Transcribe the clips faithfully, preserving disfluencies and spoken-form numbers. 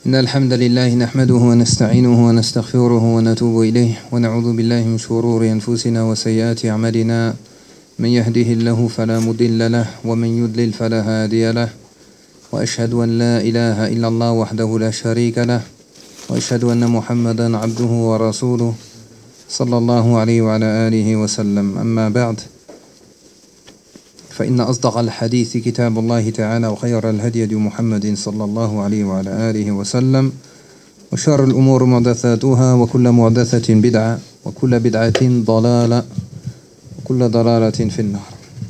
إن الحمد لله نحمده ونستعينه ونستغفره ونتوب إليه ونعوذ بالله من شرور أنفسنا وسيئات أعمالنا من يهده الله فلا مضل له ومن يضلل فلا هادي له وأشهد أن لا إله إلا الله وحده لا شريك له وأشهد أن محمدا عبده ورسوله صلى الله عليه وعلى آله وسلم. أما بعد فإن أصدق الحديث كتاب الله تعالى وخير الهدي هدي محمد صلى الله عليه وعلى آله وسلم وشر الأمور محدثاتها وكل محدثة بدعة وكل بدعة ضلالة وكل ضلالة في النار.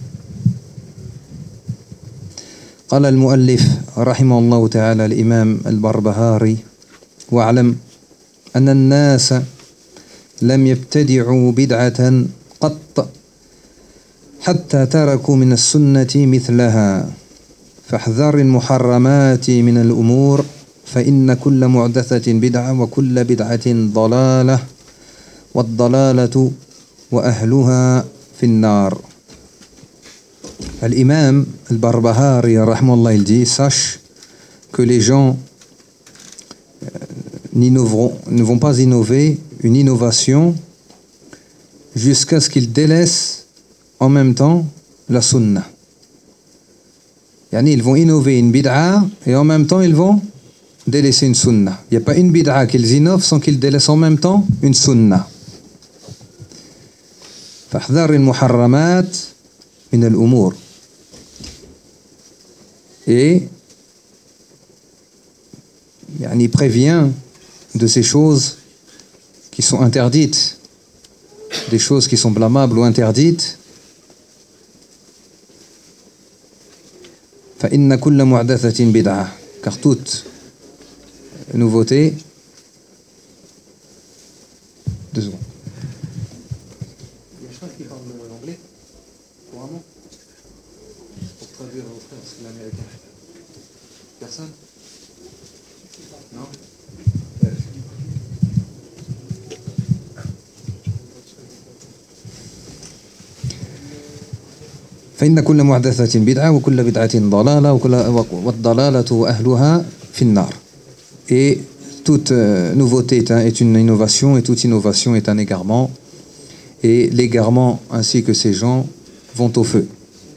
قال المؤلف رحمه الله تعالى الإمام البربهاري: واعلم أن الناس لم يبتدعوا بدعة قط حتى تركوا من السنة مثلها، فاحذر المحرمات من الأمور فإن كل محدثة بدعة وكل بدعة ضلالة والضلالة وأهلها في النار. L'imam al-Barbahari rahmallah, il dit: sache que les gens ne vont pas innover une innovation jusqu'à ce qu'ils délaissent en même temps la sunna. Yani ils vont innover une bid'a et en même temps ils vont délaisser une sunna. Il n'y a pas une bid'a qu'ils innovent sans qu'ils délaissent en même temps une sunna. فاحذر المحرمات من الأمور. Et yani il prévient de ces choses qui sont interdites, des choses qui sont blâmables ou interdites. فإن كل محدثة بدعة, car toute nouveauté. Deux secondes. Il y a quelqu'un qui parle l'anglais couramment pour traduire au frère, parce qu'il est américain. Personne? Non? فإن كل محدثة بدعة وكل بدعة ضلالة والضلالة وأهلها في النار. Et toute nouveauté est une innovation et toute innovation est un égarement, et l'égarement ainsi que ces gens vont au feu.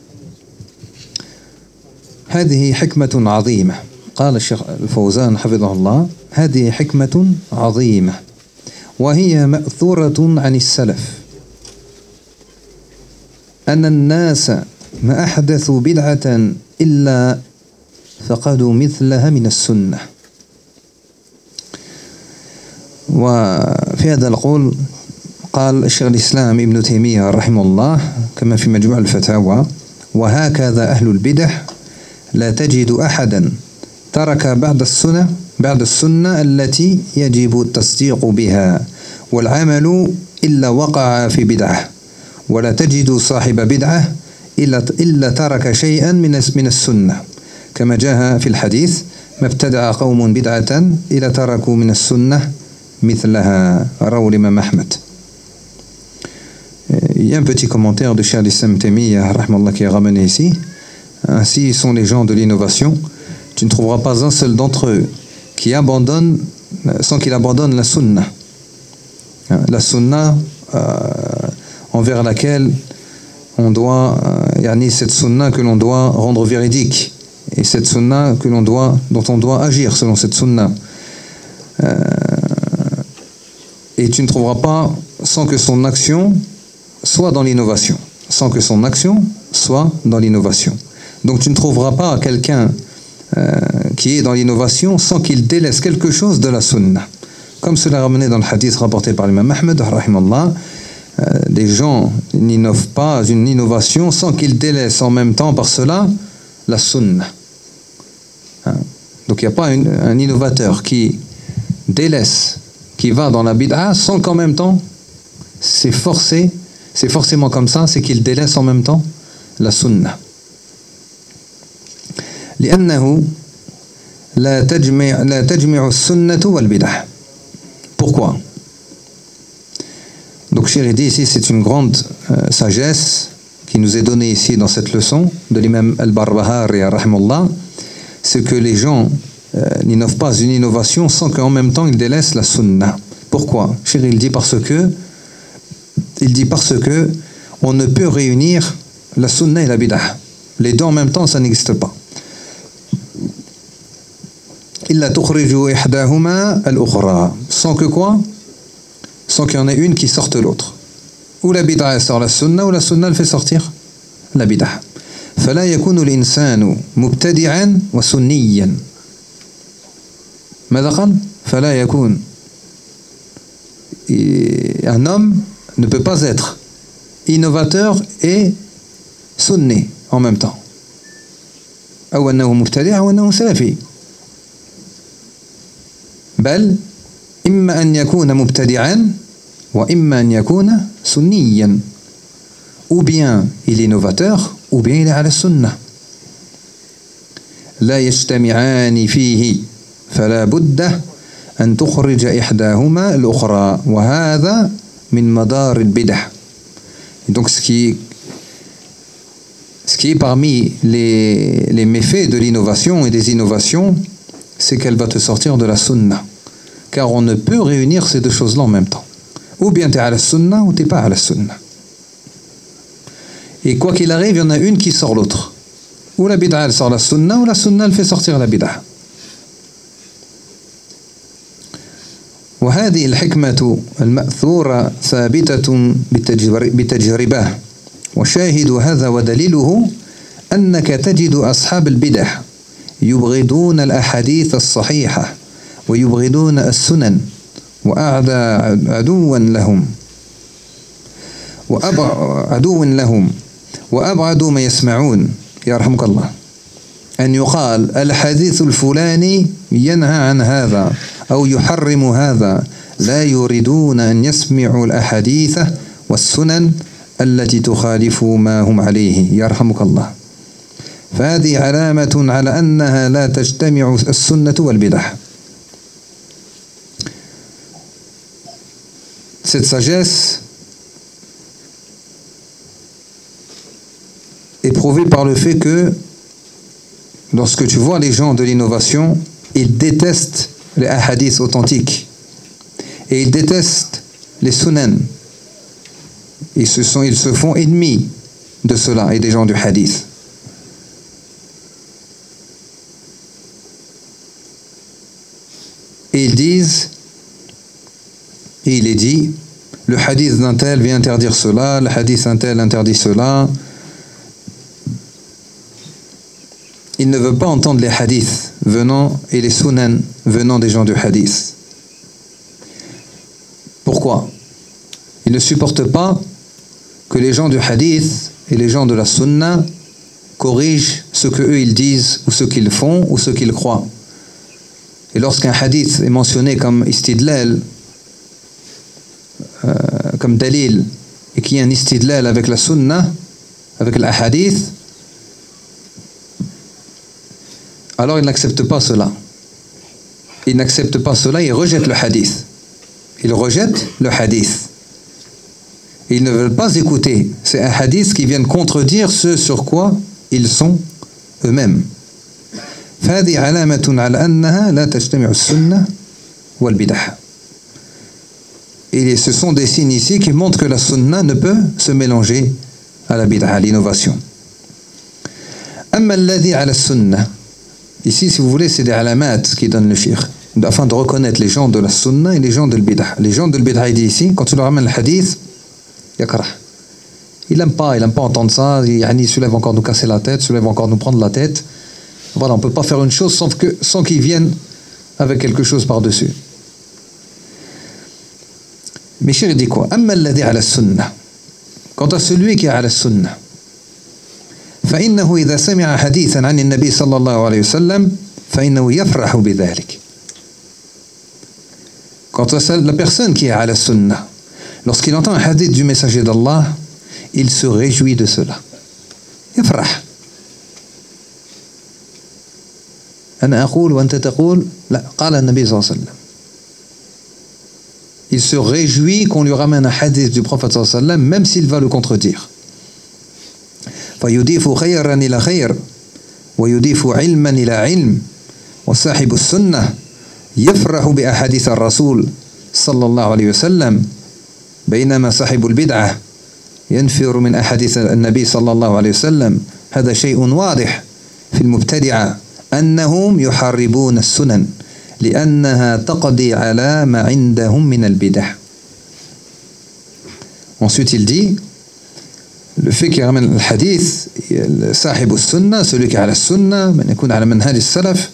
هذه حكمة عظيمة. قال الشيخ الفوزان حفظه الله: هذه حكمة عظيمة وهي مأثورة عن السلف أن الناس ما أحدثوا بدعة إلا فقدوا مثلها من السنة. وفي هذا القول قال الشيخ الإسلام ابن تيمية رحمه الله كما في مجموع الفتاوى: وهكذا أهل البدع لا تجد أحدا ترك بعد السنة بعد السنة التي يجب التصديق بها والعمل إلا وقع في بدعة، ولا تجد صاحب بدعة إلا إلا ترك شيئا من من السنة، كما جاء في الحديث: ما ابتدع قوم بدعة إلا تركوا من السنة مثلها. رواه الإمام أحمد. Il y a un petit commentaire de Cheikh al-Islam Taymiyya rahmallah qui est ramené ici. Ainsi sont les gens de l'innovation. Tu ne trouveras pas un seul d'entre eux qui abandonne sans qu'il abandonne la sunna. La sunna euh, envers laquelle on doit, euh, yani cette sunna que l'on doit rendre véridique, et cette sunna que l'on doit, dont on doit agir selon cette sunna. Euh, et tu ne trouveras pas sans que son action soit dans l'innovation, sans que son action soit dans l'innovation. Donc tu ne trouveras pas quelqu'un euh, qui est dans l'innovation sans qu'il délaisse quelque chose de la sunna. Comme cela est ramené dans le hadith rapporté par l'imam Ahmed rahimallah. Euh, les gens n'innovent pas une innovation sans qu'ils délaissent en même temps par cela la sunna. Hein? Donc il n'y a pas une, un innovateur qui délaisse, qui va dans la bid'a sans qu'en même temps, c'est forcé, c'est forcément comme ça, c'est qu'il délaisse en même temps la sunna. لأنه لا تجمع لا تجمع السنة والبدع. Pourquoi? Donc Cheikh dit ici, c'est une grande euh, sagesse qui nous est donnée ici dans cette leçon de l'imam al-Barbahari rahimahullah, c'est que les gens euh, n'innove pas une innovation sans qu'en même temps il délaisse la sunna. Pourquoi? Cheikh, il dit parce que il dit parce que on ne peut réunir la sunna et la bid'ah. Les deux en même temps, ça n'existe pas. Illa tukhriju ihdahuma al-ukhra. Sans que quoi? Sans qu'il y en ait une qui sorte l'autre. Ou la bid'ah sort la sunna, ou la sunna le fait sortir la bid'ah. فلا يكون الإنسان مبتدعا وسنيا. ماذا قال؟ فلا يكون. Un homme ne peut pas être innovateur et sunni en même temps. أو أنه مبتدع أو أنه سلفي. بل إما أن يكون مبتدعا وإما أن يكون سنيا. Ou bien il est innovateur ou bien il est على السنة. لا يجتمعان فيه فلا بد أن تخرج إحداهما الأخرى وهذا من مدار البدع. Donc ce qui, ce qui est parmi les, les méfaits de l'innovation et des innovations, c'est qu'elle va te sortir de la sunna. Car on ne peut réunir ces deux choses-là en même temps. Ou bien tu es à la sunna ou tu n'es pas à la sunna. Et quoi qu'il arrive, il y en a une qui sort l'autre. Ou la bid'a elle sort la sunna, ou la sunna elle fait sortir la bid'a. وهذه الحكمة المأثورة ثابتة بتجربة وشاهد هذا ودليله أنك تجد أصحاب البدع يبغضون الأحاديث الصحيحة ويبغضون السنن وأعدى عدوا لهم وعدو لهم وأبعد ما يسمعون يرحمك الله أن يقال الحديث الفلاني ينهى عن هذا أو يحرم هذا لا يريدون أن يسمعوا الأحاديث والسنن التي تخالف ما هم عليه يرحمك الله. فهذه علامة على أنها لا تجتمع السنة والبدع. Cette sagesse est prouvée par le fait que lorsque tu vois les gens de l'innovation, ils détestent les hadiths authentiques et ils détestent les sunan. Ils se, sont, ils se font ennemis de cela et des gens du hadith. Et ils disent, et il est dit, le hadith d'un tel vient interdire cela, le hadith d'un tel interdit cela. Il ne veut pas entendre les hadiths venant et les sunan venant des gens du hadith. Pourquoi? Il ne supporte pas que les gens du hadith et les gens de la sunna corrigent ce que eux ils disent ou ce qu'ils font ou ce qu'ils croient. Et lorsqu'un hadith est mentionné comme istidlal, euh, comme dalil, et qu'il y a un istidlal avec la sunna, avec la hadith, alors il n'accepte pas cela. Il n'accepte pas cela, il rejette le hadith. Il rejette le hadith. Ils ne veulent pas écouter. C'est un hadith qui vient contredire ce sur quoi ils sont eux-mêmes. فهذه علامة على أنها لا تجتمع السنة والبدع. Et ce sont des signes ici qui montrent que la sunna ne peut se mélanger à la bid'a, à l'innovation. أما الذي على السنة. Ici, si vous voulez, c'est des alamat qui donnent le shir, afin de reconnaître les gens de la sunna et les gens de l'bid'a. Les gens de l'bid'a, il dit ici, quand tu leur ramènes le hadith, yakrah. Il n'aime pas, il n'aime pas entendre ça, il celui-là va encore nous casser la tête, celui-là va encore nous prendre la tête. Voilà, on ne peut pas faire une chose sans, que, sans qu'ils viennent avec quelque chose par-dessus. Mais shir, il dit quoi? Amma alladhi ala sunna. Quant à celui qui est à la sunna, فإنه إذا سمع حديثا عن النبي صلى الله عليه وسلم فإنه يفرح بذلك. Quant à la personne qui est à la sunna, lorsqu'il entend un hadith du messager d'Allah, il se réjouit de cela. يفرح. أنا أقول وأنت تقول لا قال النبي صلى الله عليه وسلم. Il se réjouit qu'on lui ramène un hadith du prophète صلى الله عليه وسلم, même s'il va le contredire. فيضيف خيرا إلى خير ويضيف علما إلى علم وصاحب السنة يفرح بأحاديث الرسول صلى الله عليه وسلم بينما صاحب البدعة ينفر من أحاديث النبي صلى الله عليه وسلم. هذا شيء واضح في المبتدعة أنهم يحاربون السنن لأنها تقضي على ما عندهم من البدع. Ensuite il dit le fait qu'il ramène le hadith صاحب السنة, celui qui est à la sunna, من يكون على منهج السلف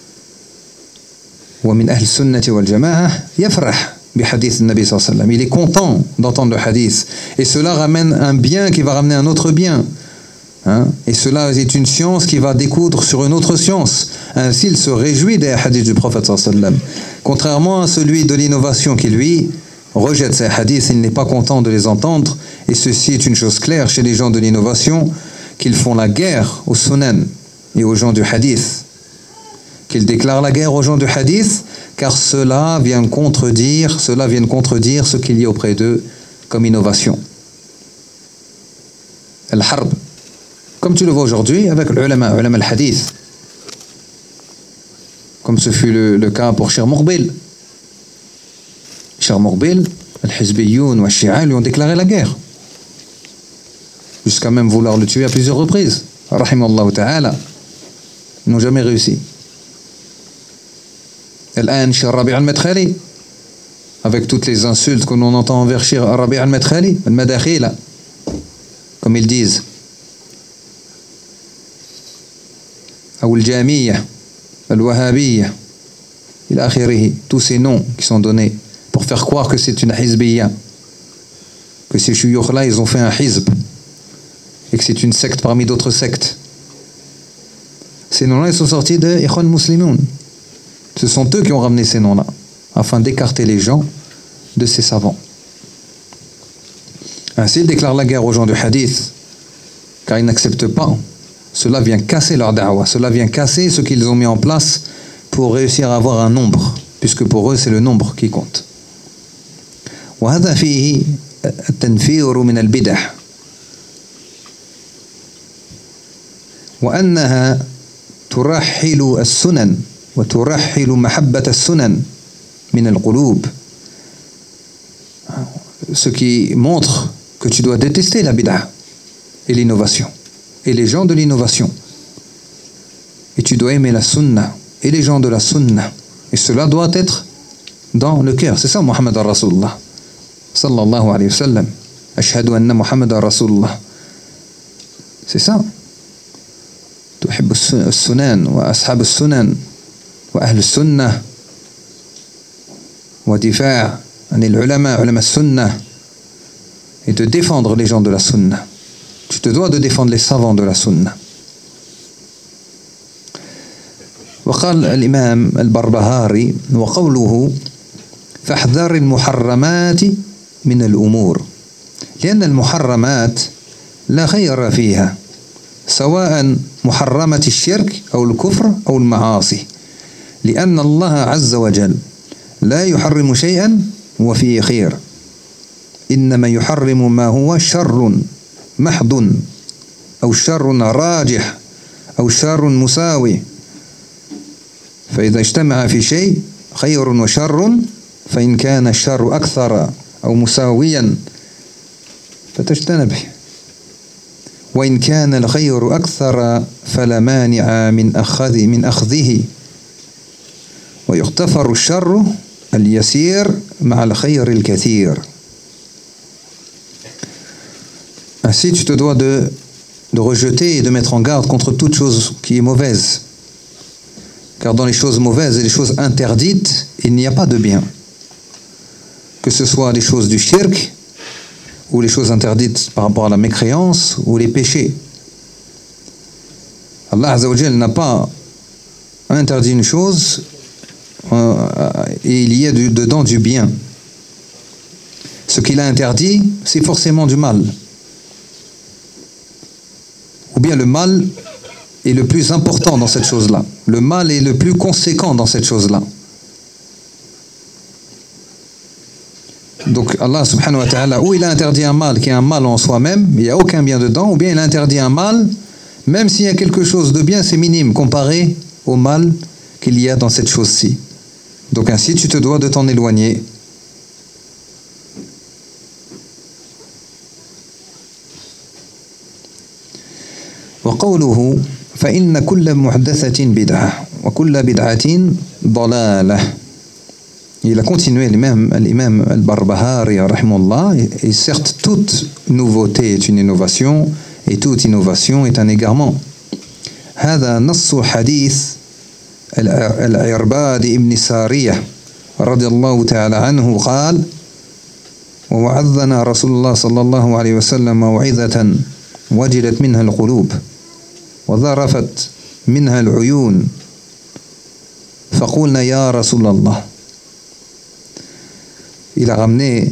ومن أهل السنة والجماعة يفرح بحديث النبي صلى الله عليه وسلم. Il est content d'entendre le hadith et cela ramène un bien qui va ramener un autre bien. Hein? Et cela est une science qui va découdre sur une autre science. Ainsi, il se réjouit des hadiths du prophète sallallahu alayhi wa sallam. Contrairement à celui de l'innovation qui, lui, rejette ces hadiths, il n'est pas content de les entendre. Et ceci est une chose claire chez les gens de l'innovation, qu'ils font la guerre aux sunan et aux gens du hadith. Qu'ils déclarent la guerre aux gens du hadith, car cela vient contredire, cela vient contredire ce qu'il y a auprès d'eux comme innovation. Al-harb. Comme tu le vois aujourd'hui avec l'ulama, ulama al-hadith. Comme ce fut le, le cas pour Cheikh Mourbil. Cheikh Mourbil, al-Hizbiyoun ou al-Shi'a lui ont déclaré la guerre. Jusqu'à même vouloir le tuer à plusieurs reprises. Rahimallahu ta'ala. Ils n'ont jamais réussi. Al-an, Cheikh Rabi' al-Madkhali. Avec toutes les insultes que l'on entend envers Cheikh Rabi' al-Madkhali, al-Madakhila. Comme ils disent. Ou al-Jamiyya, al-Wahhabiyya, il akhirihi, tous ces noms qui sont donnés pour faire croire que c'est une hizbiyya, que ces shuyukh-là, ils ont fait un hizb, et que c'est une secte parmi d'autres sectes. Ces noms-là, ils sont sortis de Ikhwan Muslimun. Ce sont eux qui ont ramené ces noms-là, afin d'écarter les gens de ces savants. Ainsi, ils déclarent la guerre aux gens du hadith, car ils n'acceptent pas. Cela vient casser leur da'wah, cela vient casser ce qu'ils ont mis en place pour réussir à avoir un nombre, puisque pour eux c'est le nombre qui compte. وهذا فيه التنفير من البدع وأنها ترحل السنن وترحل محبة السنن من القلوب. Ce qui montre que tu dois détester la bid'a et l'innovation. Et les gens de l'innovation. Et tu dois aimer la sunna et les gens de la sunna. Et cela doit être dans le cœur. C'est ça Muhammad al-Rasulullah. Sallallahu alayhi wa sallam. Ashhadu anna Muhammad al-Rasulullah. C'est ça. تحب السنن وأصحاب السنن وأهل السنة ودفاع عن العلماء علماء السنة et de défendre les gens de la sunna. Tu te dois de défendre les savants de la sunna. وقال الإمام البربهاري وقوله فاحذر المحرمات من الأمور لأن المحرمات لا خير فيها سواء محرمة الشرك أو الكفر أو المعاصي لأن الله عز وجل لا يحرم شيئا وفيه خير إنما يحرم ما هو شر محض أو شر راجح أو شر مساوي فإذا اجتمع في شيء خير وشر فإن كان الشر أكثر أو مساويا فتجتنبه وإن كان الخير أكثر فلا مانع من أخذ من أخذه ويغتفر الشر اليسير مع الخير الكثير. Ainsi, tu te dois de, de rejeter et de mettre en garde contre toute chose qui est mauvaise. Car dans les choses mauvaises et les choses interdites, il n'y a pas de bien. Que ce soit les choses du shirk, ou les choses interdites par rapport à la mécréance, ou les péchés. Allah Azza wa Jal n'a pas interdit une chose et il y a du, dedans du bien. Ce qu'il a interdit, c'est forcément du mal. Ou bien le mal est le plus important dans cette chose-là. Le mal est le plus conséquent dans cette chose-là. Donc Allah subhanahu wa ta'ala, ou il a interdit un mal qui est un mal en soi-même, il n'y a aucun bien dedans, ou bien il a interdit un mal, même s'il y a quelque chose de bien, c'est minime comparé au mal qu'il y a dans cette chose-ci. Donc ainsi, tu te dois de t'en éloigner. وقوله فإن كل محدثة بدعة وكل بدعة ضلالة. Il a continué l'imam, l'imam al-Barbahari rahimahullah, et certes toute nouveauté est une innovation et toute innovation est un égarement. هذا نص حديث العرباد ابن سارية رضي الله تعالى عنه قال ووعظنا رسول الله صلى الله عليه وسلم موعظة وجلت منها القلوب وذرفت منها العيون فقلنا يا رسول الله. Il a ramené,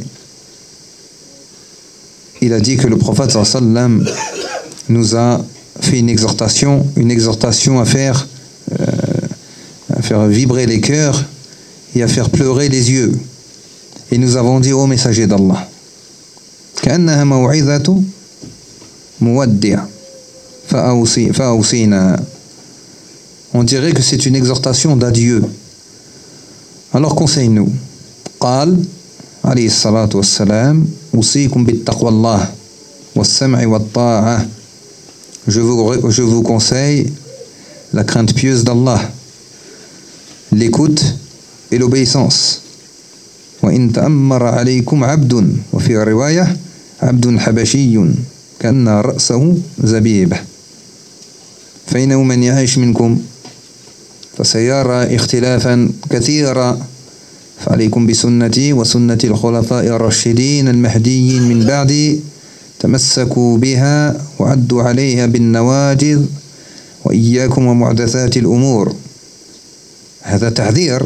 il a dit que le prophète sallallahu alayhi wa sallam nous a fait une exhortation, une exhortation à faire, euh, à faire vibrer les cœurs et à faire pleurer les yeux. Et nous avons dit au messager d'Allah, كأنها موعظة مودع فأوصينا. On dirait que c'est une exhortation d'adieu. Alors conseille-nous. قال عليه الصلاة والسلام أوصيكم بالتقوى الله والسمع والطاعة. Je vous, je vous conseille la crainte pieuse d'Allah, l'écoute et l'obéissance. وإن تأمر عليكم عبد وفي رواية عبد حبشي كأن رأسه زبيبة فإنه من يعيش منكم فسيرى اختلافا كثيرا فعليكم بسنتي وسنة الخلفاء الراشدين المهديين من بعدي تمسكوا بها وعدوا عليها بالنواجذ وإياكم ومحدثات الأمور. هذا تحذير.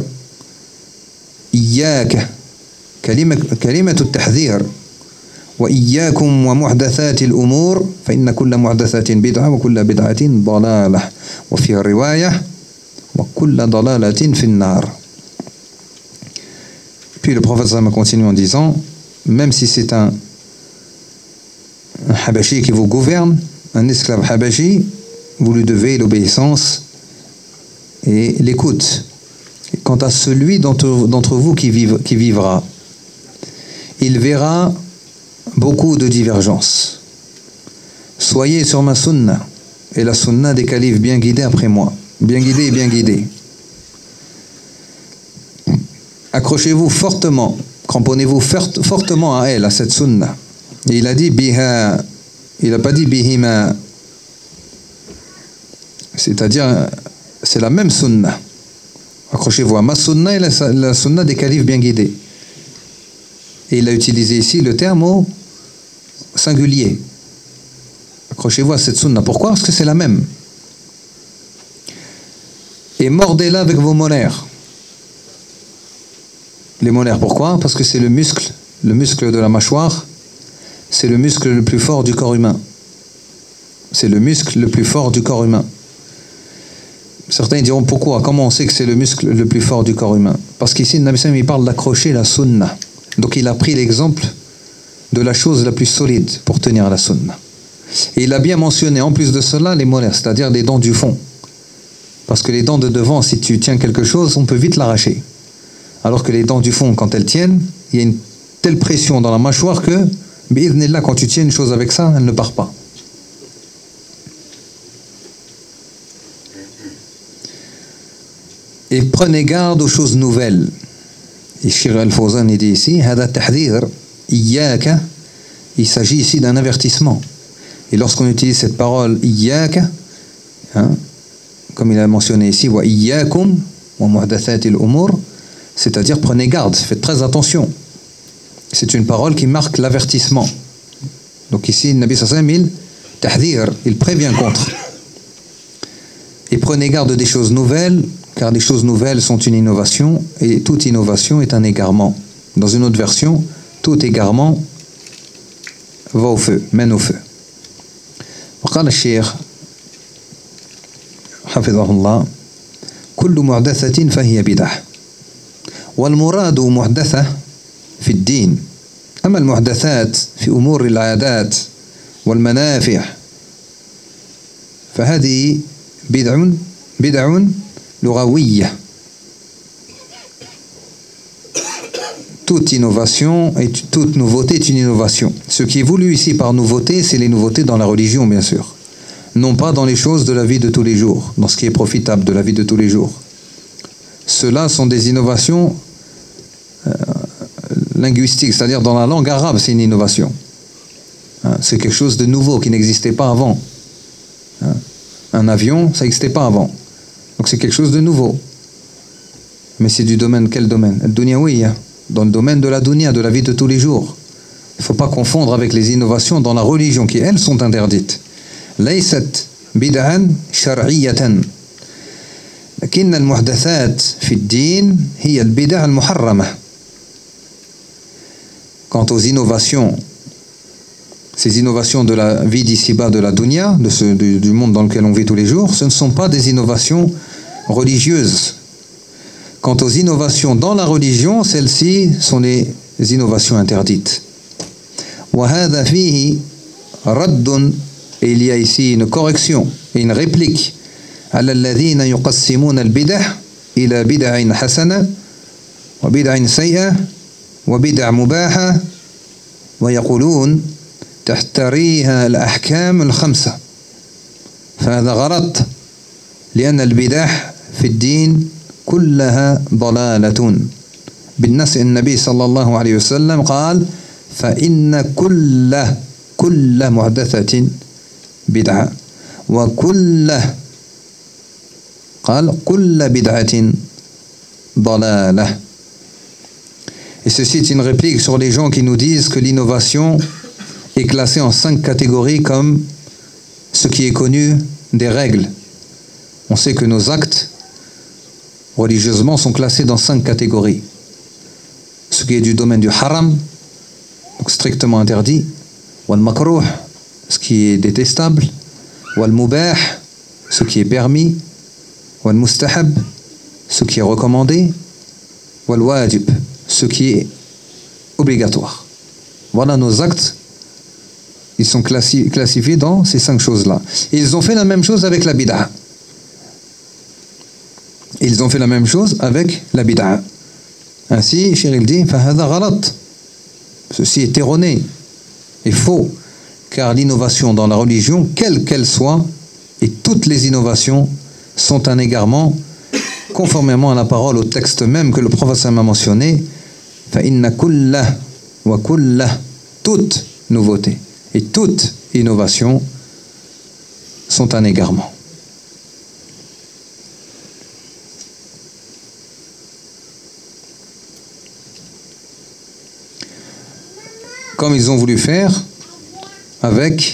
إياك كلمة كلمة التحذير. وإياكم ومحدثات الأمور فإن كل محدثة بدعة وكل بدعة ضلالة وفي رواية وكل ضلالة في النار. Puis le prophète sallam a continué en disant, même si c'est un, un habashi qui vous gouverne, un esclave habashi, vous lui devez l'obéissance et l'écoute. Et quant à celui d'entre, d'entre vous qui, vive, qui vivra, il verra beaucoup de divergences. Soyez sur ma sunna et la sunna des califes bien guidés après moi, bien guidés et bien guidés. Accrochez-vous fortement, cramponnez-vous fortement à elle, à cette sunna. Et il a dit biha, il n'a pas dit bihima, c'est-à-dire c'est la même sunna. Accrochez-vous à ma sunna et la, la sunna des califes bien guidés. Et il a utilisé ici le terme au singulier. Accrochez-vous à cette sunna. Pourquoi? Parce que c'est la même. Et mordez-la avec vos molaires. Les molaires, pourquoi? Parce que c'est le muscle, le muscle de la mâchoire, c'est le muscle le plus fort du corps humain. C'est le muscle le plus fort du corps humain. Certains diront pourquoi? Comment on sait que c'est le muscle le plus fort du corps humain? Parce qu'ici, le Nabi sallam, il parle d'accrocher la sunna. Donc il a pris l'exemple de la chose la plus solide pour tenir la sunna. Et il a bien mentionné en plus de cela les molaires, c'est-à-dire les dents du fond. Parce que les dents de devant, si tu tiens quelque chose, on peut vite l'arracher. Alors que les dents du fond, quand elles tiennent, il y a une telle pression dans la mâchoire que, bi'idhnillah, quand tu tiens une chose avec ça, elle ne part pas. Et prenez garde aux choses nouvelles. Et Cheikh Al-Fawzan dit ici, hada tahdhir, iyyaka, il s'agit ici d'un avertissement. Et lorsqu'on utilise cette parole iyyaka, hein, comme il a mentionné ici, wa iyyakum wa muhdathatil umur, c'est-à-dire prenez garde, faites très attention. C'est une parole qui marque l'avertissement. Donc ici, le Nabi sallallahu alayhi wa sallam, il tahdhir, il prévient contre. Et prenez garde des choses nouvelles, car les choses nouvelles sont une innovation, et toute innovation est un égarement. Dans une autre version, tout égarement va au feu, mène au feu. وقال الشيخ حفظه الله كل محدثة فهي بدعة والمراد محدثة في الدين أما المحدثات في أمور العادات والمنافع فهذه بدع بدع لغوية toute innovation et toute nouveauté est une innovation. Ce qui est voulu ici par nouveauté, c'est les nouveautés dans la religion, bien sûr. Non pas dans les choses de la vie de tous les jours, dans ce qui est profitable de la vie de tous les jours. Ceux-là sont des innovations euh, linguistiques, c'est-à-dire dans la langue arabe, c'est une innovation. Hein, c'est quelque chose de nouveau qui n'existait pas avant. Hein, un avion, ça n'existait pas avant. Donc c'est quelque chose de nouveau. Mais c'est du domaine, quel domaine? Dunyawiyya, dans le domaine de la dunya, de la vie de tous les jours. Il ne faut pas confondre avec les innovations dans la religion qui, elles, sont interdites. ليست بدعا شرعية لكن المحدثات في الدين هي البدع المحرمة. Quant aux innovations, ces innovations de la vie d'ici-bas, de la dunya, de ce, du, du monde dans lequel on vit tous les jours, ce ne sont pas des innovations religieuses. Quant aux innovations dans la religion, celles-ci sont les innovations interdites. وهذا فيه رد. Et il y a ici une correction et une réplique على الذين يقسمون البدع إلى بدع حسنة وبدع سيئة وبدع مباحة ويقولون تحتريها الأحكام الخمسة. فهذا غلط لأن البدع في الدين كلها ضلالة. بالنص النبي صلى الله عليه وسلم قال فإن كل كل محدثة بدعة وكل قال كل بدعة ضلالة. Et ceci est une réplique sur les gens qui nous disent que l'innovation est classée en cinq catégories comme ce qui est connu des règles. On sait que nos actes religieusement sont classés dans cinq catégories. Ce qui est du domaine du haram, donc strictement interdit, wal makruh, ce qui est détestable, wal mubah, ce qui est permis, wal mustahab, ce qui est recommandé, wal wajib, ce qui est obligatoire. Voilà nos actes, ils sont classi- classifiés dans ces cinq choses-là. Et ils ont fait la même chose avec la bid'a. Ils ont fait la même chose avec la bid'a. Ainsi, Cheikh il dit, fahadha ghalat. Ceci est erroné et faux, car l'innovation dans la religion, quelle qu'elle soit, et toutes les innovations sont un égarement, conformément à la parole, au texte même que le prophète a mentionné, فَإِنَّ كُلَّ وَكُلَّ, toute nouveauté et toute innovation sont un égarement. Comme ils ont voulu faire avec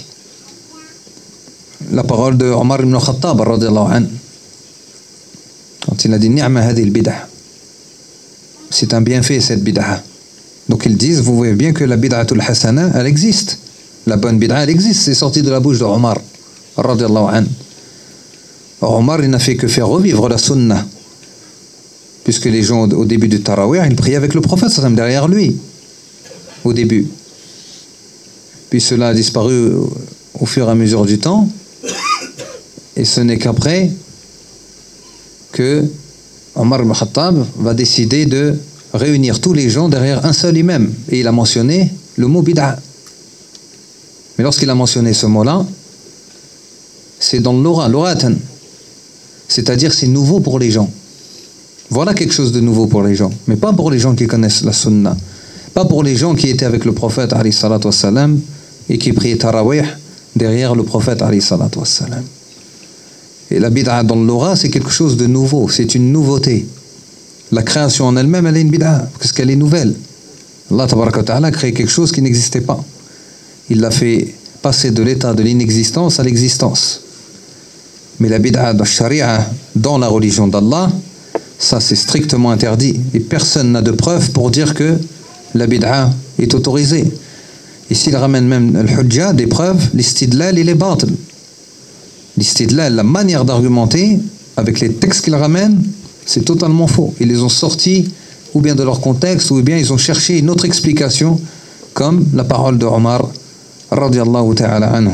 la parole de Omar ibn Khattab radiyallahu anhu, quand il a dit ni'ma hadi al-bid'ah, c'est un bienfait cette bid'ah. Donc ils disent, vous voyez bien que la bid'atul hasana, elle existe, la bonne bid'ah elle existe, c'est sorti de la bouche de Omar radiyallahu anhu. Omar il n'a fait que faire revivre la sunna, puisque les gens au début du tarawih ils priaient avec le prophète sallam derrière lui au début. Puis cela a disparu au fur et à mesure du temps, et ce n'est qu'après que Omar ibn Khattab va décider de réunir tous les gens derrière un seul imam, et il a mentionné le mot bid'a. Mais lorsqu'il a mentionné ce mot-là, c'est dans l'aura, l'auratan, c'est-à-dire c'est nouveau pour les gens. Voilà quelque chose de nouveau pour les gens, mais pas pour les gens qui connaissent la sunna, pas pour les gens qui étaient avec le prophète alayhi salatu wassalam et qui priaient tarawih derrière le prophète alayhi salatu wassalam. Et la bid'a dans l'aura, c'est quelque chose de nouveau, c'est une nouveauté. La création en elle-même, elle est une bid'a, parce qu'elle est nouvelle. Allah tabaraka wa ta'ala a créé quelque chose qui n'existait pas. Il l'a fait passer de l'état de l'inexistence à l'existence. Mais la bid'a dans la sharia, dans la religion d'Allah, ça c'est strictement interdit. Et personne n'a de preuve pour dire que la bid'a est autorisée. Et s'il ramène même le hujja, des preuves, l'istidlal il est batil. L'istidlal, la manière d'argumenter avec les textes qu'il ramène, c'est totalement faux. Ils les ont sortis ou bien de leur contexte, ou bien ils ont cherché une autre explication, comme la parole de Omar radiyallahu ta'ala anhu.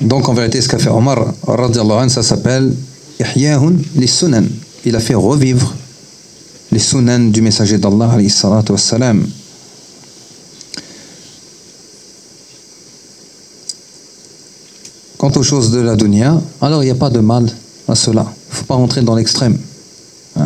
Donc en vérité, ce qu'a fait Omar, radiallahu anhu, ça s'appelle Ihya'un lis-sunan. Il a fait revivre les sunan du messager d'Allah, alayhi salatu wassalam. Quant aux choses de la dunya, alors il n'y a pas de mal à cela. Il ne faut pas rentrer dans l'extrême. Hein.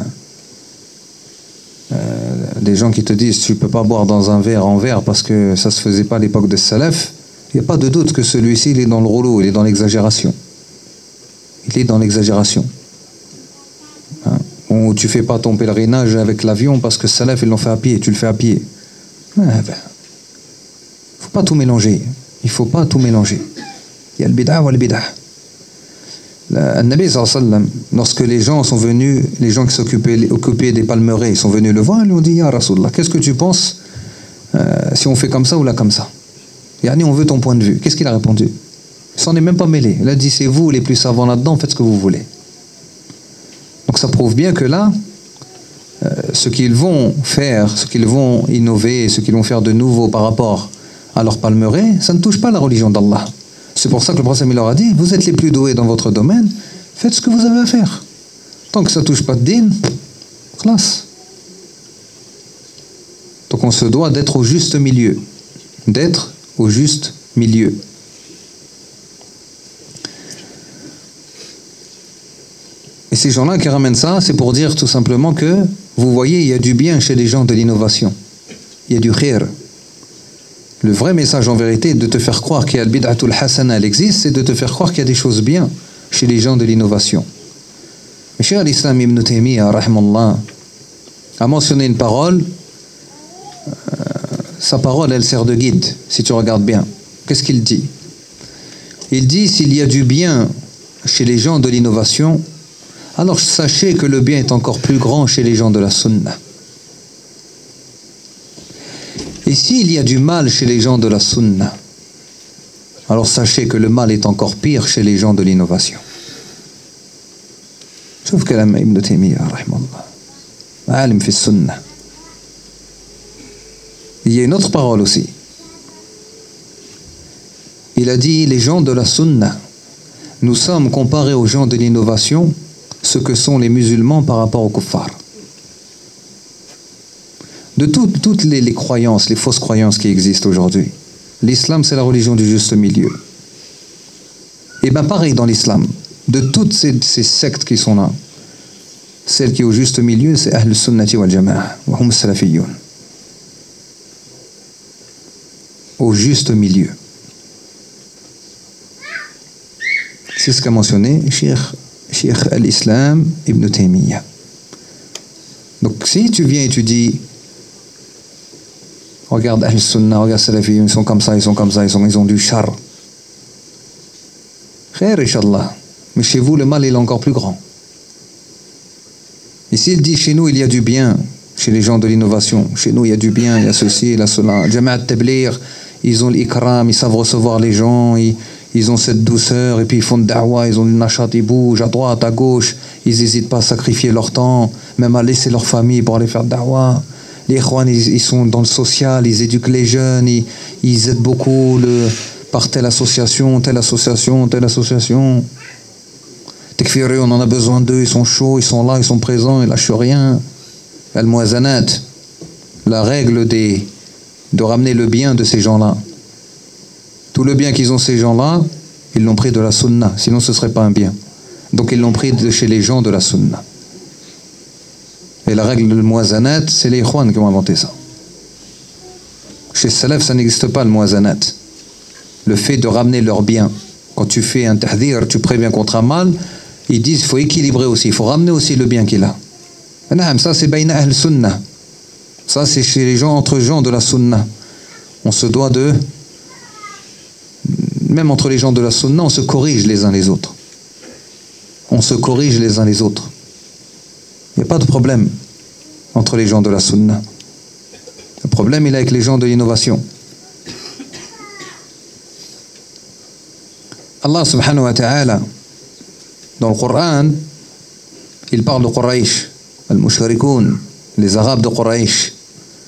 Euh, des gens qui te disent tu ne peux pas boire dans un verre en verre parce que ça ne se faisait pas à l'époque de Salaf, il n'y a pas de doute que celui-ci il est dans le rouleau, il est dans l'exagération. Il est dans l'exagération. Hein. Ou tu ne fais pas ton pèlerinage avec l'avion parce que Salaf ils l'ont fait à pied, tu le fais à pied. Il ne faut pas tout mélanger. Il ne faut pas tout mélanger. Il y a le bid'a ou le bid'a. Le Nabi sallallahu alayhi wa sallam, lorsque les gens sont venus, les gens qui s'occupaient occupaient des palmeraies, ils sont venus le voir, ils lui ont dit Ya Rasulallah, qu'est-ce que tu penses euh, si on fait comme ça ou là comme ça? Yani, on veut ton point de vue. Qu'est-ce qu'il a répondu? Il s'en est même pas mêlé. Il a dit c'est vous les plus savants là-dedans, faites ce que vous voulez. Donc ça prouve bien que là, euh, ce qu'ils vont faire, ce qu'ils vont innover, ce qu'ils vont faire de nouveau par rapport à leur palmeraie, ça ne touche pas la religion d'Allah. C'est pour ça que le prophète leur a dit, vous êtes les plus doués dans votre domaine, faites ce que vous avez à faire. Tant que ça ne touche pas de din, classe. Donc on se doit d'être au juste milieu. D'être au juste milieu. Et ces gens-là qui ramènent ça, c'est pour dire tout simplement que, vous voyez, il y a du bien chez les gens de l'innovation. Il y a du khir. Le vrai message en vérité de te faire croire qu'il y a le bid'atul hasana, elle existe, c'est de te faire croire qu'il y a des choses bien chez les gens de l'innovation. Mais Cheikh al-Islam Ibn Taymiyyah, rahimallah, a mentionné une parole, euh, sa parole elle sert de guide, si tu regardes bien. Qu'est-ce qu'il dit? Il dit, s'il y a du bien chez les gens de l'innovation, alors sachez que le bien est encore plus grand chez les gens de la sunna. Et s'il y a du mal chez les gens de la sunna, alors sachez que le mal est encore pire chez les gens de l'innovation. Sauf que l'imam Ibn Taymiyyah, rahimallah, alim fi sunna. Il y a une autre parole aussi. Il a dit, les gens de la sunna, nous sommes comparés aux gens de l'innovation, ce que sont les musulmans par rapport aux kuffars. De tout, toutes les, les croyances, les fausses croyances qui existent aujourd'hui, l'islam c'est la religion du juste milieu. Et bien pareil dans l'islam, de toutes ces, ces sectes qui sont là, celle qui est au juste milieu c'est Ahl Sunnati wal Jama'a, wa hum Salafiyyun. Au juste milieu. C'est ce qu'a mentionné Cheikh, Cheikh al-Islam Ibn Taymiyyah. Donc si tu viens et tu dis regarde Ahl Sunnah, regarde Salafi, ils sont comme ça, ils sont comme ça, ils, sont, ils ont du char. Khair, Inch'Allah. Mais chez vous, le mal est encore plus grand. Et s'il dit chez nous, il y a du bien, chez les gens de l'innovation, chez nous, il y a du bien, il y a ceci, il y a cela. Jama'at Tabligh, ils ont l'ikram, ils savent recevoir les gens, ils, ils ont cette douceur, et puis ils font de da'wa, ils ont le nachat, ils bougent à droite, à gauche, ils n'hésitent pas à sacrifier leur temps, même à laisser leur famille pour aller faire de da'wa. Les ikhwan, ils, ils sont dans le social, ils éduquent les jeunes, ils, ils aident beaucoup le, par telle association, telle association, telle association. Tekfiri, on en a besoin d'eux, ils sont chauds, ils sont là, ils sont présents, ils lâchent rien. Al-Muazanat, la règle des, de ramener le bien de ces gens-là. Tout le bien qu'ils ont ces gens-là, ils l'ont pris de la sunna, sinon ce ne serait pas un bien. Donc ils l'ont pris de chez les gens de la sunna. Et la règle de muazanat, c'est les ikhwan qui ont inventé ça. Chez Salaf, ça n'existe pas le muazanat. Le fait de ramener leur bien. Quand tu fais un tahdir, tu préviens contre un mal, ils disent qu'il faut équilibrer aussi, il faut ramener aussi le bien qu'il a. Ça, c'est bayna ahl sunnah. Ça, c'est chez les gens, entre gens de la sunnah. On se doit de... Même entre les gens de la sunnah, on se corrige les uns les autres. On se corrige les uns les autres. Il n'y a pas de problème entre les gens de la sunna. Le problème, il est avec les gens de l'innovation. Allah subhanahu wa ta'ala, dans le Coran, il parle de Quraysh, al-Mushrikoun, les Arabes de Quraysh.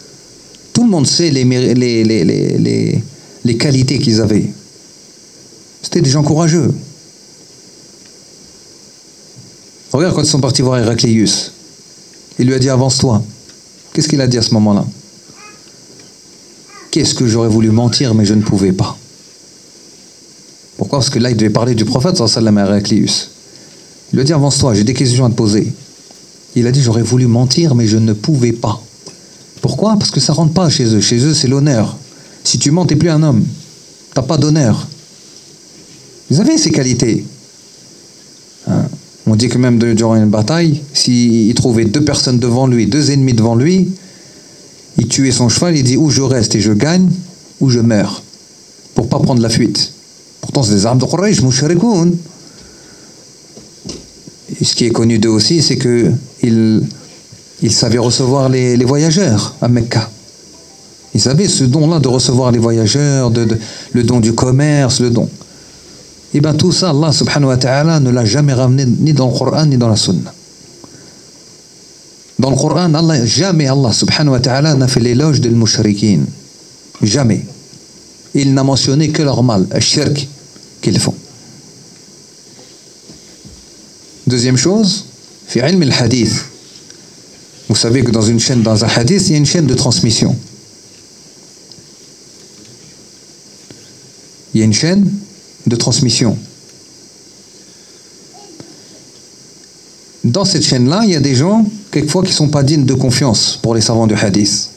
Tout le monde sait les, les, les, les, les, les qualités qu'ils avaient. C'était des gens courageux. Regarde quand ils sont partis voir Héraclius. Il lui a dit avance-toi. Qu'est-ce qu'il a dit à ce moment-là? Qu'est-ce que j'aurais voulu mentir mais je ne pouvais pas. Pourquoi? Parce que là il devait parler du prophète sallallahu alayhi wa sallam à Héraclius. Il lui a dit avance-toi, j'ai des questions à te poser. Il a dit j'aurais voulu mentir mais je ne pouvais pas. Pourquoi? Parce que ça ne rentre pas chez eux. Chez eux c'est l'honneur. Si tu mens, tu n'es plus un homme. Tu n'as pas d'honneur. Vous avez ces qualités. Hein? On dit que même de, durant une bataille, s'il trouvait deux personnes devant lui, deux ennemis devant lui, il tuait son cheval, il dit ou je reste et je gagne, ou je meurs, pour ne pas prendre la fuite. Pourtant c'est des armes de Quraysh, mushrikoun. Et ce qui est connu d'eux aussi, c'est qu'ils ils savaient recevoir les, les voyageurs à Mecca. Ils avaient ce don-là de recevoir les voyageurs, de, de, le don du commerce, le don. Et bien tout ça, Allah subhanahu wa ta'ala ne l'a jamais ramené ni dans le Coran ni dans la Sunna. Dans le Coran, Allah, jamais Allah subhanahu wa ta'ala n'a fait l'éloge des mushrikin. Jamais. Il n'a mentionné que leur mal, le shirk qu'ils font. Deuxième chose, fi ilm al-hadith. Vous savez que dans une chaîne, dans un hadith, il y a une chaîne de transmission. Il y a une chaîne de transmission. Dans cette chaîne-là, il y a des gens, quelquefois, qui ne sont pas dignes de confiance pour les savants du hadith.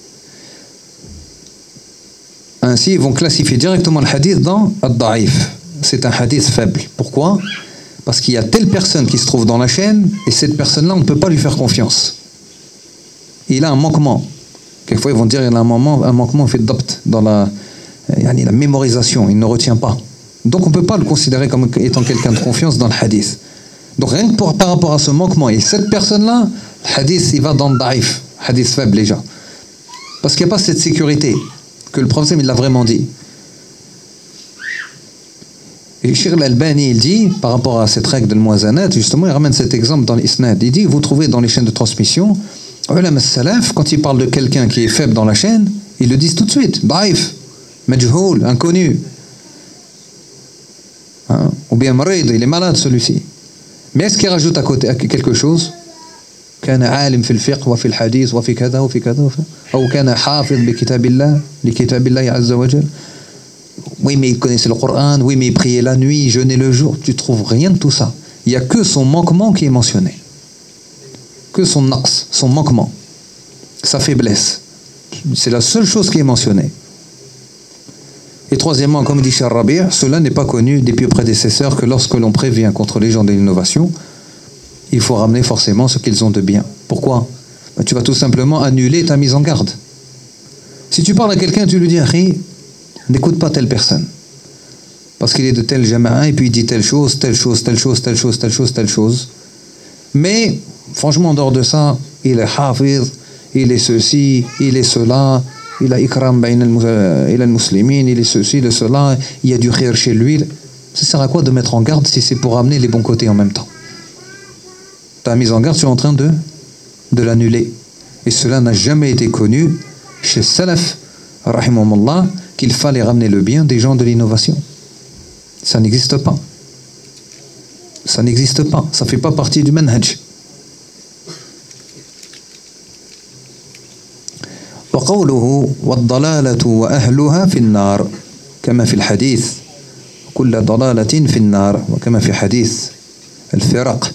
Ainsi, ils vont classifier directement le hadith dans ad-da'if. C'est un hadith faible. Pourquoi? Parce qu'il y a telle personne qui se trouve dans la chaîne, et cette personne-là, on ne peut pas lui faire confiance. Il a un manquement. Quelquefois, ils vont dire qu'il a un, moment, un manquement fait d'apt dans la, la mémorisation. Il ne retient pas. Donc on ne peut pas le considérer comme étant quelqu'un de confiance dans le hadith. Donc rien que pour, par rapport à ce manquement, et cette personne-là, le hadith, il va dans le daif, hadith faible déjà. Parce qu'il n'y a pas cette sécurité que le prophète il l'a vraiment dit. Et Cheikh Al-Albani, il dit, par rapport à cette règle de l'muazanat, justement, il ramène cet exemple dans l'isnad. Il dit, vous trouvez dans les chaînes de transmission, ulama as-salaf, quand ils parlent de quelqu'un qui est faible dans la chaîne, ils le disent tout de suite, daif, majhoul, inconnu. Hein? Ou bien marid, il est malade celui-ci. Mais est-ce qu'il rajoute à côté quelque chose? كان عالم في الفقه وفي الحديث وفي كذا وفي كذا أو كان حافظ بكتاب الله لكتاب الله عز وجل. Oui, mais il connaissait le Coran, oui, mais il priait la nuit, il jeûnait le jour. Tu trouves rien de tout ça. Il n'y a que son manquement qui est mentionné. Que son naqs, son manquement, sa faiblesse. C'est la seule chose qui est mentionnée. Et troisièmement, comme dit Cheikh Rabi', cela n'est pas connu des pieux prédécesseurs que lorsque l'on prévient contre les gens de l'innovation, il faut ramener forcément ce qu'ils ont de bien. Pourquoi? Ben, tu vas tout simplement annuler ta mise en garde. Si tu parles à quelqu'un, tu lui dis, Akhi, n'écoute pas telle personne. Parce qu'il est de tel jama'a, et puis il dit telle chose, telle chose, telle chose, telle chose, telle chose, telle chose. Mais, franchement, en dehors de ça, il est hafiz, il est ceci, il est cela, il a ikram bayna al-muslimin, il est ceci, il est cela, il y a du khir chez lui. Ça sert à quoi de mettre en garde si c'est pour amener les bons côtés en même temps? Ta mise en garde, tu es en train de, de l'annuler. Et cela n'a jamais été connu chez Salaf, rahimahumullah, qu'il fallait ramener le bien des gens de l'innovation. Ça n'existe pas. Ça n'existe pas. Ça ne fait pas partie du manhaj. وقوله والضلالة وأهلها في النار كما في الحديث كل ضلالة في النار وكما في حديث الفرق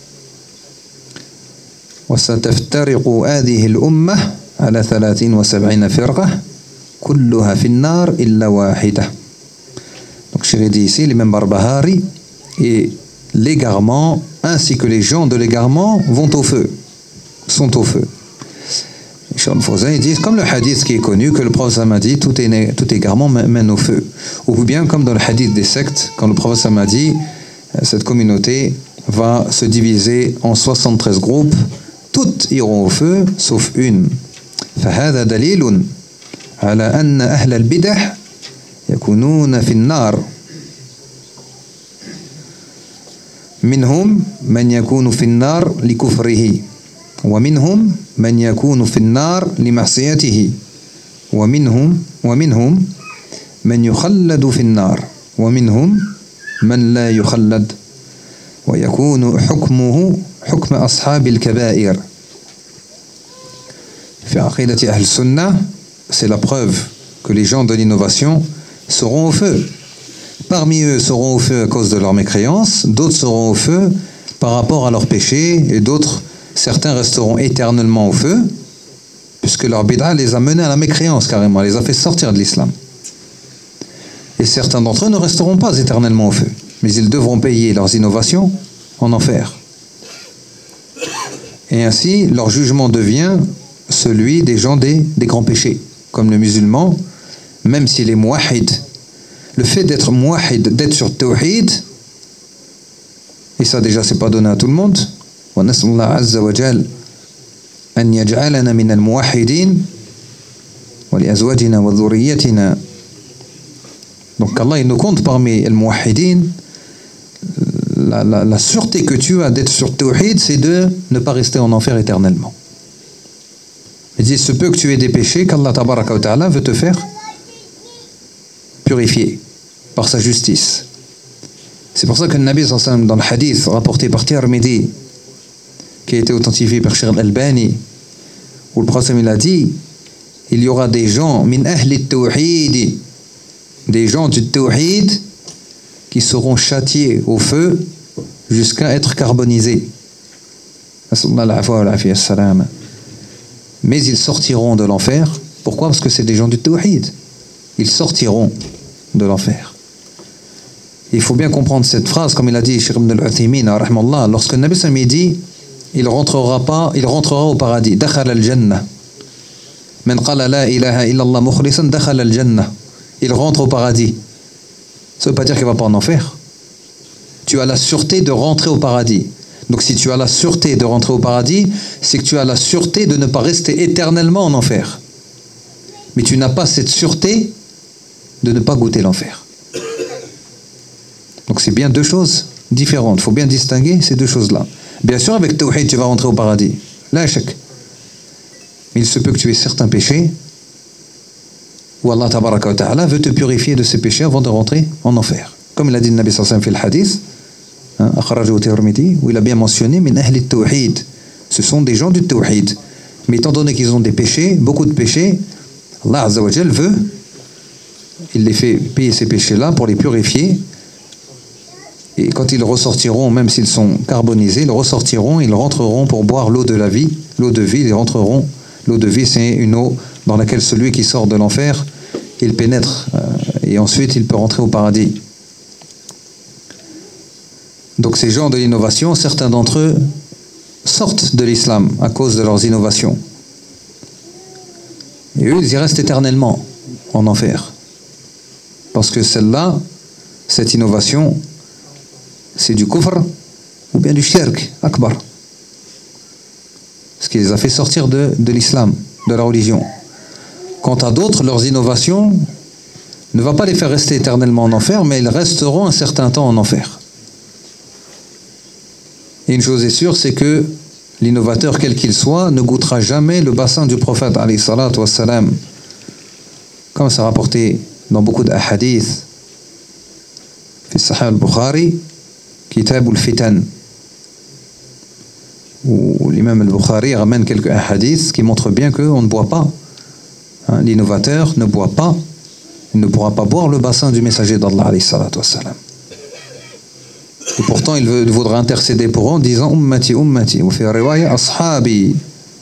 وستفترق هذه الأمة على ثلاثين وسبعين فرقة كلها في النار إلا واحدة. Donc je dit ici l'imam Barbahari et l'égarement ainsi que les gens de l'égarement vont au feu, sont au feu. Cheikh Fawzan dit comme le hadith qui est connu que le prophète a dit tout, est, tout égarement mène au feu. Ou bien comme dans le hadith des sectes quand le prophète a dit cette communauté va se diviser en soixante-treize groupes, toutes iront au feu sauf une. فهذا دليل على أن أهل البدع يكونون في النار منهم من يكون في النار لكفره ومنهم من يكون في النار لمعصيته ومنهم ومنهم من يخلد في النار ومنهم من لا يخلد ويكون حكمه حكم أصحاب الكبائر. في عقيدة أهل السنة, c'est la preuve que les gens de l'innovation seront au feu. Parmi eux seront au feu à cause de leur mécréance, d'autres seront au feu par rapport à leurs péchés, et d'autres, certains resteront éternellement au feu, puisque leur bid'a les a menés à la mécréance carrément, les a fait sortir de l'islam. Et certains d'entre eux ne resteront pas éternellement au feu, mais ils devront payer leurs innovations en enfer. Et ainsi, leur jugement devient celui des gens des, des grands péchés. Comme le musulman, même s'il est muwahid, le fait d'être muwahid, d'être sur tawhid, et ça déjà c'est pas donné à tout le monde, wa nas'alullah azza wa jal an yaj'alana min al-muwahhidin wa li azwajina wa dhurriyyatina. Donc Allah il nous compte parmi les muwahhidin. La, la, la sûreté que tu as d'être sur tawhid, c'est de ne pas rester en enfer éternellement. Il dit, ce peu que tu aies des péchés, qu'Allah tabaraka wa ta'ala veut te faire purifier par sa justice. C'est pour ça que le Nabi sallallahu alayhi wa sallam, dans le hadith rapporté par Tirmidhi, qui a été authentifié par Sheikh al-Albani, où le prophète il a dit, il y aura des gens, min ahli tawhid, des gens du tawhid, qui seront châtiés au feu jusqu'à être carbonisés. Mais ils sortiront de l'enfer. Pourquoi? Parce que c'est des gens du tawhid. Ils sortiront de l'enfer. Il faut bien comprendre cette phrase, comme il a dit Cheikh Ibn al-Uthaymin, lorsque le Nabi sallallahu alayhi wa sallam dit, il rentrera pas, il rentrera au paradis. Dakhala al-jannah. Man qala la ilaha illallah mukhlisan dakhala al-jannah. Il rentre au paradis. Ça ne veut pas dire qu'il ne va pas en enfer. Tu as la sûreté de rentrer au paradis. Donc si tu as la sûreté de rentrer au paradis, c'est que tu as la sûreté de ne pas rester éternellement en enfer. Mais tu n'as pas cette sûreté de ne pas goûter l'enfer. Donc c'est bien deux choses différentes. Il faut bien distinguer ces deux choses-là. Bien sûr, avec Tawhid, tu vas rentrer au paradis. Là, échec. Mais il se peut que tu aies certains péchés où Allah tabaraka wa ta'ala veut te purifier de ces péchés avant de rentrer en enfer. Comme il a dit le Nabi sallallahu alayhi wa sallam fil hadith, hein, akhrajahu Tirmidhi, où il a bien mentionné min ahli tawhid. Ce sont des gens du tawhid. Mais étant donné qu'ils ont des péchés, beaucoup de péchés, Allah azza wa jal veut, il les fait payer ces péchés-là pour les purifier. Et quand ils ressortiront, même s'ils sont carbonisés, ils ressortiront, ils rentreront pour boire l'eau de la vie, l'eau de vie, ils rentreront. L'eau de vie, c'est une eau dans laquelle celui qui sort de l'enfer, il pénètre euh, et ensuite il peut rentrer au paradis. Donc ces gens de l'innovation, certains d'entre eux sortent de l'islam à cause de leurs innovations. Et eux, ils y restent éternellement en enfer. Parce que celle-là, cette innovation, c'est du kufr ou bien du shirk akbar. Ce qui les a fait sortir de, de l'islam, de la religion. Quant à d'autres, leurs innovations ne va pas les faire rester éternellement en enfer, mais ils resteront un certain temps en enfer. Et une chose est sûre, c'est que l'innovateur, quel qu'il soit, ne goûtera jamais le bassin du prophète, alayhi salatu wassalam. Comme c'est rapporté dans beaucoup de hadiths, fi Sahih al-Bukhari, Kitab al-Fitan, où l'imam al-Bukhari ramène quelques hadiths qui montrent bien qu'on ne boit pas. Hein, l'innovateur ne boit pas, il ne pourra pas boire le bassin du messager d'Allah, alayhi salatu wassalam. Et pourtant, il, veut, il voudra intercéder pour eux en disant Ummati, Ummati, ou fi riwaya Ashabi.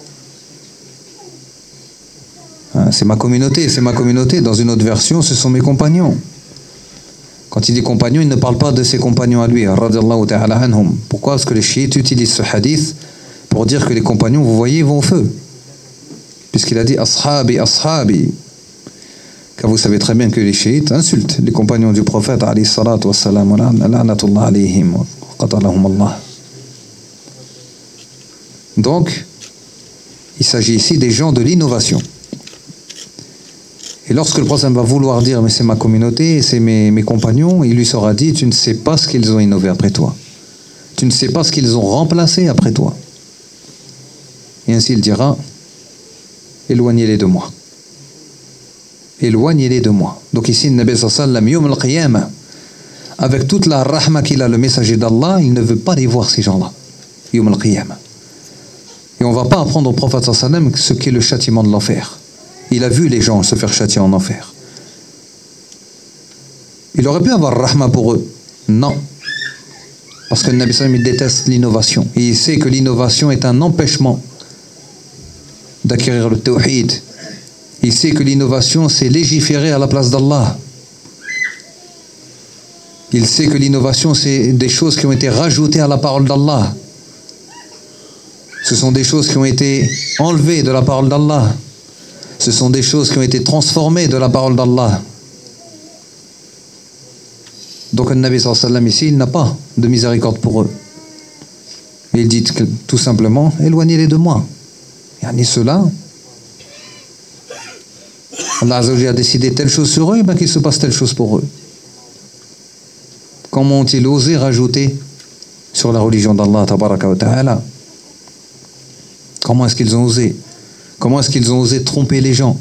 Hein, c'est ma communauté, c'est ma communauté. Dans une autre version, ce sont mes compagnons. Quand il dit compagnons, il ne parle pas de ses compagnons à lui. Radiyallahu ta'ala anhum. Pourquoi? Parce que les chiites utilisent ce hadith pour dire que les compagnons, vous voyez, vont au feu. Puisqu'il a dit Ashabi, Ashabi. Car vous savez très bien que les chiites insultent les compagnons du prophète, alayhi salatu wassalam, la'natullah alayhim, qatalahum Allah. Donc, il s'agit ici des gens de l'innovation. Et lorsque le prophète va vouloir dire, mais c'est ma communauté, c'est mes, mes compagnons, il lui sera dit, tu ne sais pas ce qu'ils ont innové après toi. Tu ne sais pas ce qu'ils ont remplacé après toi. Et ainsi il dira, éloignez-les de moi. Éloignez-les de moi. Donc ici, le Nabi sallallahu alayhi wa sallam, yawm al-qiyamah, avec toute la rahma qu'il a, le messager d'Allah, il ne veut pas les voir, ces gens-là. Yawm al-Qiyamah. Et on ne va pas apprendre au prophète sallallahu alayhi wa sallam ce qu'est le châtiment de l'enfer. Il a vu les gens se faire châtier en enfer. Il aurait pu avoir rahma pour eux. Non. Parce que le Nabi sallallahu alayhi wa sallam, il déteste l'innovation. Et il sait que l'innovation est un empêchement d'acquérir le tawhid. Il sait que l'innovation, c'est légiférer à la place d'Allah. Il sait que l'innovation, c'est des choses qui ont été rajoutées à la parole d'Allah. Ce sont des choses qui ont été enlevées de la parole d'Allah. Ce sont des choses qui ont été transformées de la parole d'Allah. Donc le Nabi sallallahu alayhi wa sallam ici, il n'a pas de miséricorde pour eux. Il dit que, tout simplement, éloignez-les de moi. Et ceux-là, Allah Azza wa Jalla a décidé telle chose sur eux, ben qu'il se passe telle chose pour eux. Comment ont-ils osé rajouter sur la religion d'Allah tabaraka wa ta'ala? Comment est-ce qu'ils ont osé? Comment est-ce qu'ils ont osé tromper les gens?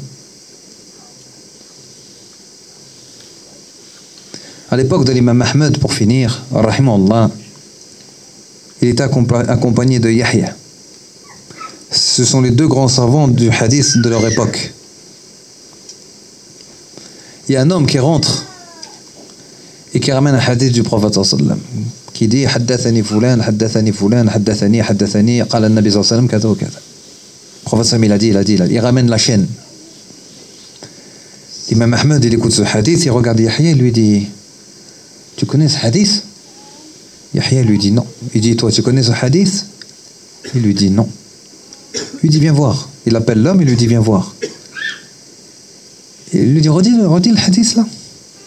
À l'époque de l'imam Ahmed, pour finir, rahimahullah, il était accompagné de Yahya. Ce sont les deux grands savants du hadith de leur époque. Il y a un homme qui rentre et qui ramène un hadith du prophète sallallahu alayhi wa sallam, qui dit haddathani fulan, haddathani fulan, haddathani, haddathani, qala an-nabi sallallahu alayhi wa sallam, kada wa kada. Le prophète sallallahu alayhi wa sallam, il a dit, il a dit, il a dit. Il ramène la chaîne. L'imam Ahmed, il écoute ce hadith, il regarde Yahya, il lui dit, tu connais ce hadith? Yahya lui dit non. Il dit, toi, tu connais ce hadith? Il lui dit non. Il lui dit, viens voir. Il appelle l'homme, il lui dit, viens voir. Il lui dit, redis, redis le hadith là.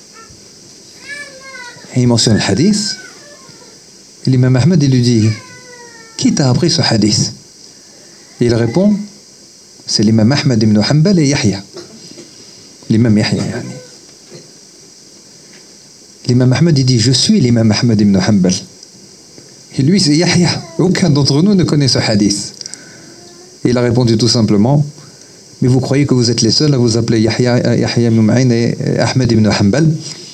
Et il mentionne le hadith. Et l'imam Ahmed, il lui dit, qui t'a appris ce hadith? Et il répond, c'est l'imam Ahmed ibn Hanbal et Yahya. L'imam Yahya, yani. L'imam Ahmed, il dit, je suis l'imam Ahmed ibn Hanbal. Et lui, c'est Yahya. Aucun d'entre nous ne connaît ce hadith. Et il a répondu tout simplement, mais vous croyez que vous êtes les seuls à vous appeler Yahya, Yahya ibn Ma'in et Ahmed ibn Hanbal?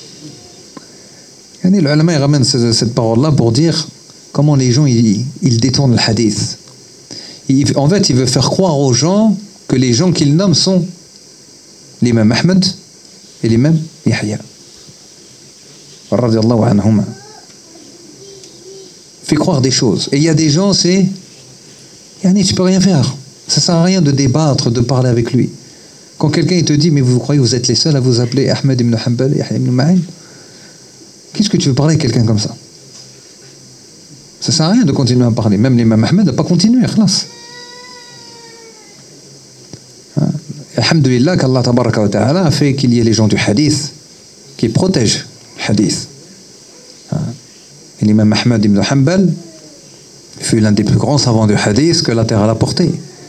Yani, le ulama, il ramène cette, cette parole-là pour dire comment les gens, ils, ils détournent le hadith. Il, en fait, il veut faire croire aux gens que les gens qu'il nomme sont l'imam Ahmed et l'imam Yahya. Radiallahu anhuma. Fait croire des choses. Et il y a des gens, c'est Yani, tu peux rien faire. Ça sert à rien de débattre, de parler avec lui. Quand quelqu'un il te dit, mais vous croyez que vous êtes les seuls à vous appeler Ahmed ibn Hanbal, Yahya ibn Ma'in, qu'est-ce que tu veux parler avec quelqu'un comme ça? Ça sert à rien de continuer à parler. Même l'imam Ahmed n'a pas continué, khlas. Alhamdulillah qu'Allah tabaraka wa ta'ala a fait qu'il y ait les gens du hadith qui protègent le hadith. Et l'imam Ahmed ibn Hanbal fut l'un des plus grands savants du hadith que la terre a porté.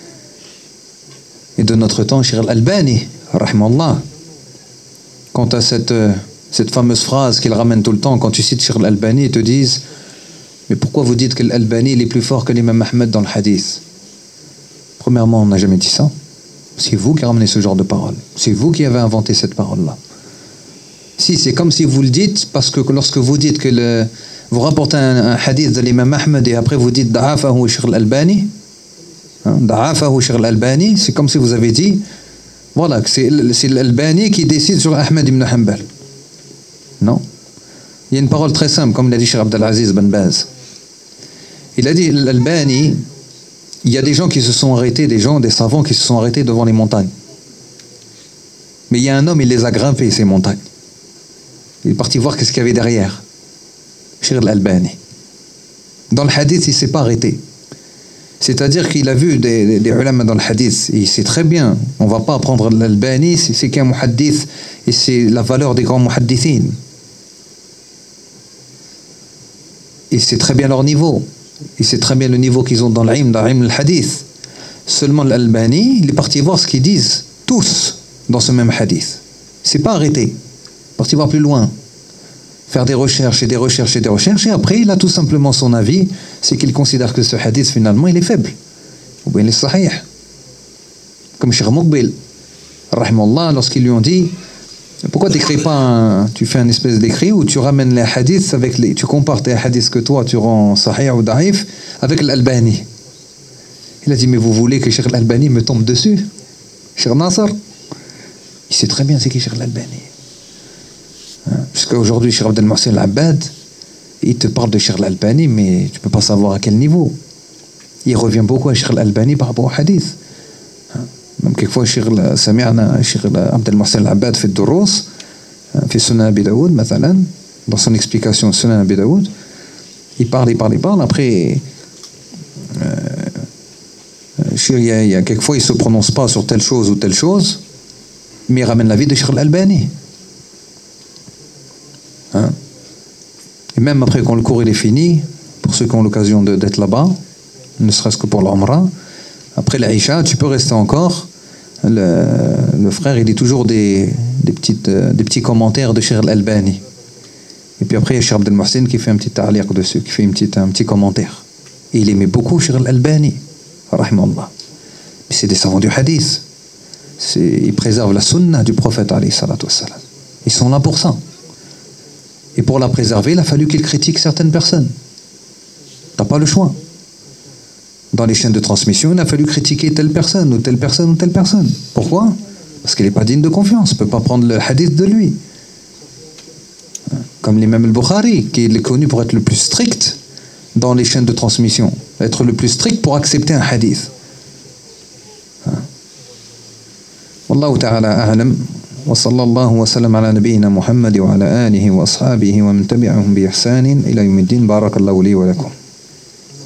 Et de notre temps, Cheikh Al-Albani, rahimahullah, quant à cette, cette fameuse phrase qu'il ramène tout le temps, quand tu cites Cheikh Al-Albani, ils te disent, mais pourquoi vous dites que l'Albani est plus fort que l'imam Ahmed dans le hadith? Premièrement, on n'a jamais dit ça. C'est vous qui ramenez ce genre de parole. C'est vous qui avez inventé cette parole-là. Si, c'est comme si vous le dites, parce que lorsque vous dites que le, vous rapportez un, un hadith de l'imam Ahmed et après vous dites Da'afahu Cheikh Al-Albani, hein, Da'afahu Cheikh Al-Albani, c'est comme si vous avez dit, voilà, que c'est, c'est l'Albani qui décide sur Ahmed ibn Hanbal. Non. Il y a une parole très simple, comme l'a dit Cheikh Abdelaziz Ben Baz. Il a dit, l'Albani, il y a des gens qui se sont arrêtés, des gens, des savants qui se sont arrêtés devant les montagnes. Mais il y a un homme, il les a grimpés, ces montagnes. Il est parti voir qu'est-ce qu'il y avait derrière. Cheikh Al-Albani. Dans le hadith, il ne s'est pas arrêté. C'est-à-dire qu'il a vu des, des, des ulama dans le hadith, et il sait très bien, on ne va pas apprendre l'Albani, c'est, c'est qu'un muhaddith, et c'est la valeur des grands muhaddithines. Il sait très bien leur niveau. Il sait très bien le niveau qu'ils ont dans l'ilm, dans l'ilm al-hadith. Seulement l'Albani, il est parti voir ce qu'ils disent, tous, dans ce même hadith. Il ne s'est pas arrêté. Il est parti voir plus loin. Faire des recherches et des recherches et des recherches, et après, il a tout simplement son avis, c'est qu'il considère que ce hadith, finalement, il est faible. Ou bien il est sahih. Comme Cheikh Muqbil, rahimahullah, lorsqu'ils lui ont dit, Pourquoi tu n'écris pas un, tu fais un espèce d'écrit où tu ramènes les hadiths avec les, tu compares tes hadiths que toi tu rends sahih ou daif avec l'Albani. Il a dit mais vous voulez que Cheikh l'Albani me tombe dessus? Cheikh Nasser, il sait très bien c'est qui Cheikh l'Albani. Hein? Jusqu'à aujourd'hui Cheikh Abdel Mohsen Al-Abbad, il te parle de Cheikh l'Albani mais tu peux pas savoir à quel niveau. Il revient beaucoup à Cheikh l'Albani par rapport au hadith. Même quelquefois الشيخ سمعنا الشيخ عبد المحسن العباد في الدروس في سنن أبي داود مثلا dans son explication سنن أبي داود il parle il parle il parle après il y a, il y a quelquefois il se prononce pas sur telle chose ou telle chose mais il ramène la vie de Cheikh Al-Albani, hein? Et même après quand le cours il est fini, pour ceux qui ont l'occasion de, d'être là-bas, ne serait-ce que pour l'Umrah, après l'Aïcha, tu peux rester encore. Le, le frère, il dit toujours des, des, petites, euh, des petits commentaires de Cheikh Al-Albani. Et puis après, il y a Cheikh Abdel Mohsen qui fait un petit ta'liq dessus, qui fait une petite, un petit commentaire. Et il aimait beaucoup Cheikh Al-Albani, rahimahullah. Mais c'est des savants du hadith. C'est, ils préservent la sunna du prophète, alayhi salatu wassalam. Ils sont là pour ça. Et pour la préserver, il a fallu qu'ils critiquent certaines personnes. T'as pas le choix. Dans les chaînes de transmission, il a fallu critiquer telle personne, ou telle personne, ou telle personne. Pourquoi? Parce qu'il n'est pas digne de confiance. On ne peut pas prendre le hadith de lui. Comme l'imam al-Bukhari, qui est connu pour être le plus strict dans les chaînes de transmission. Être le plus strict pour accepter un hadith. Wallahu ta'ala a'lam. Wa sallallahu wa sallam ala nabiyyina Muhammad wa ala alihi wa ashabihi wa man tabi'ahum bi ihsanin ila yawmiddin. Barakallahu li wa lakum.